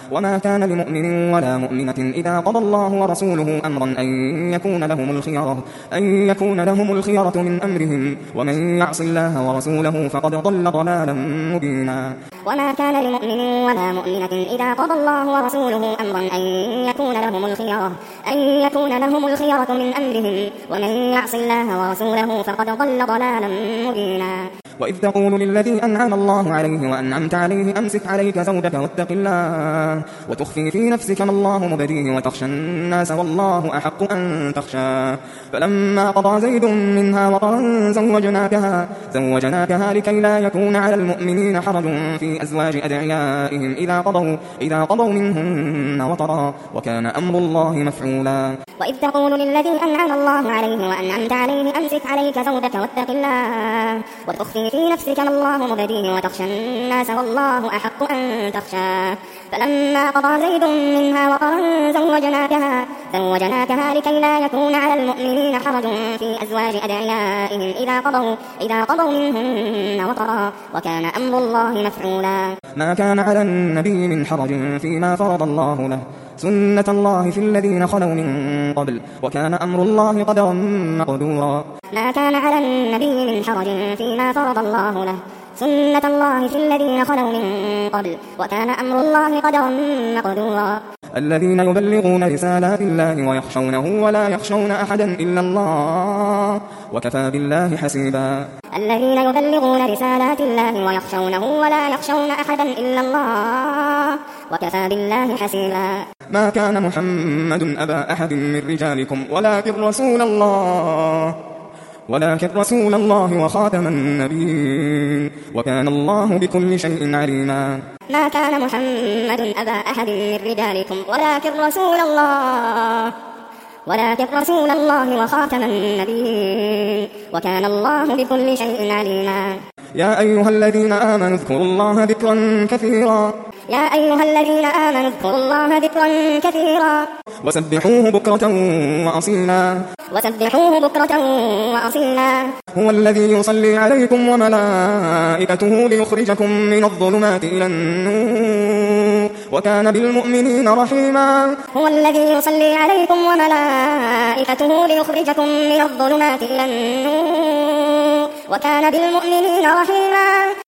وما كان لمؤمن ولا مؤمنة إذا قضى الله ورسوله أمرا أن يكون لهم الخيرة من أمرهم ومن يعص الله ورسوله فقد ضل ضلالا مبينا. وما كان لمؤمن ولا مؤمنة إذا قضى الله ورسوله أمرا أن يكون لهم الخيرة من أمرهم ومن يعص الله ورسوله فقد ضل ضلالا مبينا. وإذ تقول للذي أنعم الله عليه وأنعمت عليه أمسك عليك زوجك واتق الله وتخفي في نفسك ما الله مبديه وتخشى الناس والله أحق أن تخشاه فلما قضى زيد منها وطرا زوجناكها لكي لا يكون على المؤمنين حرج في أزواج أدعيائهم إذا قضوا منهن وطرا وكان أمر الله مفعولا. وإذ تقول للذي أنعم الله عليه وأنعمت عليه أمسك عليك زوجك واتق الله وتخفي في نفسك ما الله مبديه وتخشى الناس والله أحق أن تخشاه فلما قضى زيد منها وطرا زوجناكها لكي لا يكون على المؤمنين حرج في أزواج أدعيائهم إذا قضوا منهن وطرا وكان أمر الله مفعولا. ما كان على النبي من حرج فيما فرض الله له سنة الله في الذين خلوا من قبل وكان أمر الله قدرا مقدورا. ما كان على النبي من حرج فيما فرض الله له سنة الله في الذين خلوا من قبل وكان أمر الله قدرا مقدورا. الذين يبلغون رسالات الله ويخشونه ولا يخشون أحدا إلا الله وكفى بالله حسيبا. الذين يبلغون رسالات الله ويخشونه ولا يخشون أحدا إلا الله وكفى بالله حسيبا. ما كان محمد أبا أحد من رجالكم ولكن رسول الله وخاتم النبيين وكان الله بكل شيء عليما. ما كان محمد أبا أحد من رجالكم ولكن رسول الله وخاتم النبيين وكان الله بكل شيء عليما. يا أيها الذين آمنوا اذكروا الله ذكرا كثيرا وسبحوه بكرة وأصيلا هو الذي يصلي عليكم وملائكته ليخرجكم من الظلمات إلى النور وكان بالمؤمنين رحيما. هو الذي يصلي عليكم وملائكته ليخرجكم من الظلمات إلى النور وكان بالمؤمنين رحيما.